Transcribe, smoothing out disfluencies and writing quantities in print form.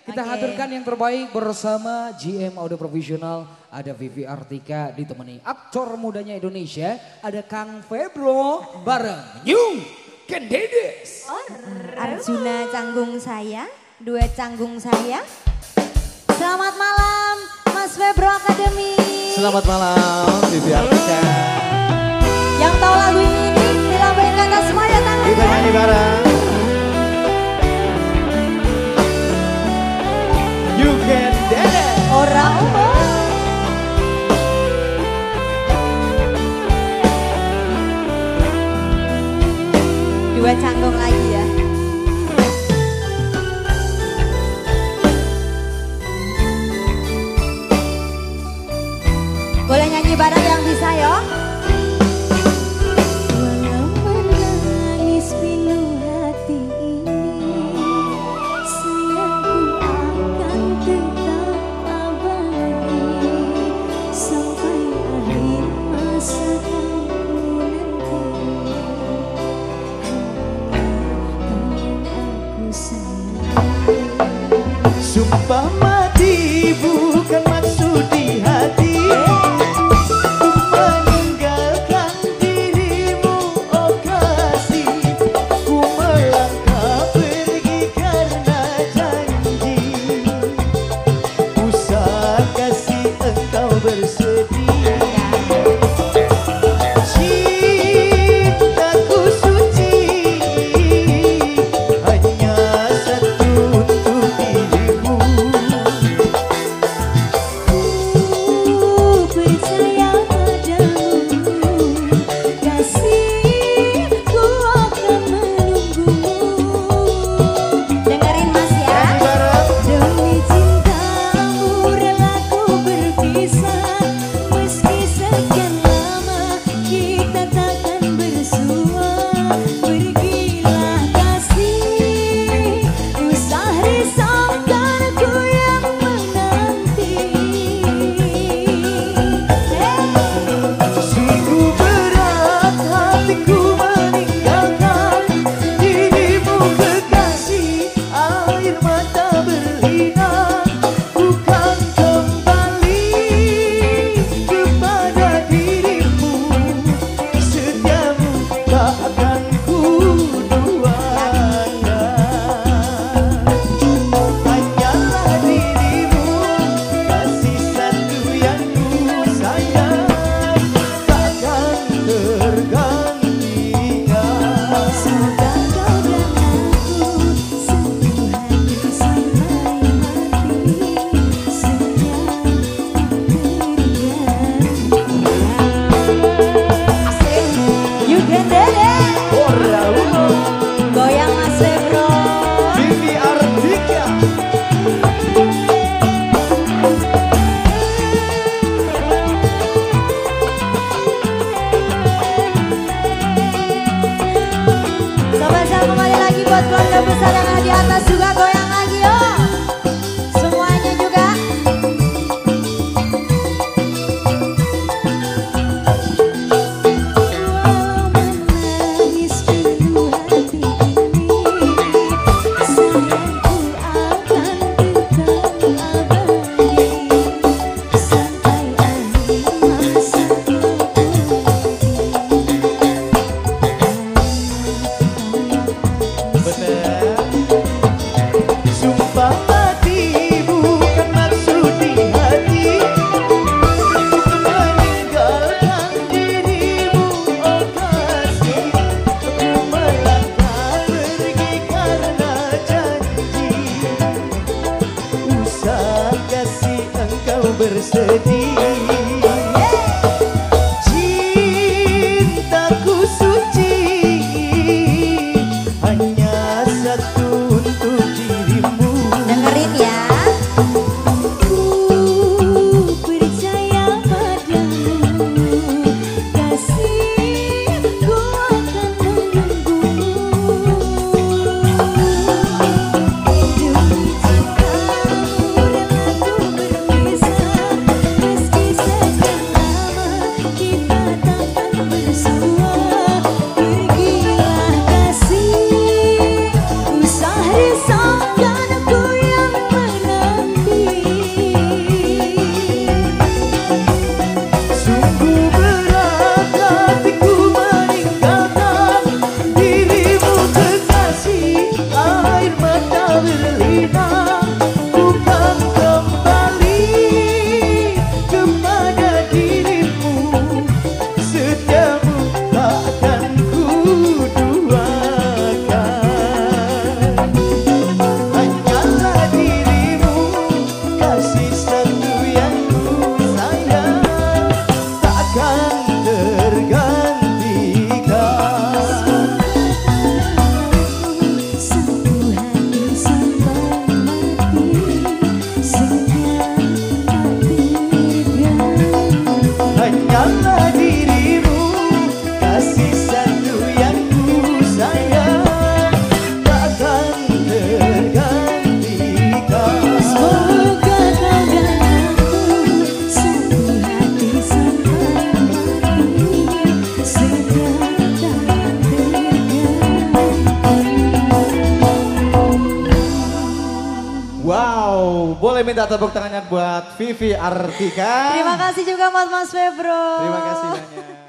Kita haturkan yang terbaik bersama GM Audio Profesional. Ada Vivi Artika ditemani aktor mudanya Indonesia. Ada Kang Febro bareng New Kendedes. Arjuna canggung saya, duet canggung saya. Selamat malam Mas Febro Academy. Selamat malam Vivi Artika. Yang tahu lagu ini dilambaikan atas semuanya tangannya. Kita nyanyi bareng. You can dance. Orang duet canggung lagi ya. Boleh nyanyi bareng yang bisa yo. Walau menangis pilu hati ini, sayangku akan tetap abadi sampai akhir masa kamu nanti. Aku sayang. Sumpah mati bukan maksud di hati. Bersedih, cintaku suci hanya satu untuk dirimu. Dengerin ya. Ku percaya padamu, kasihku akan menunggumu. Demi cintamu dan aku berpisah. boleh minta tepuk tangannya buat Vivi Artika. Terima kasih juga Mas Febro. Terima kasih banyak.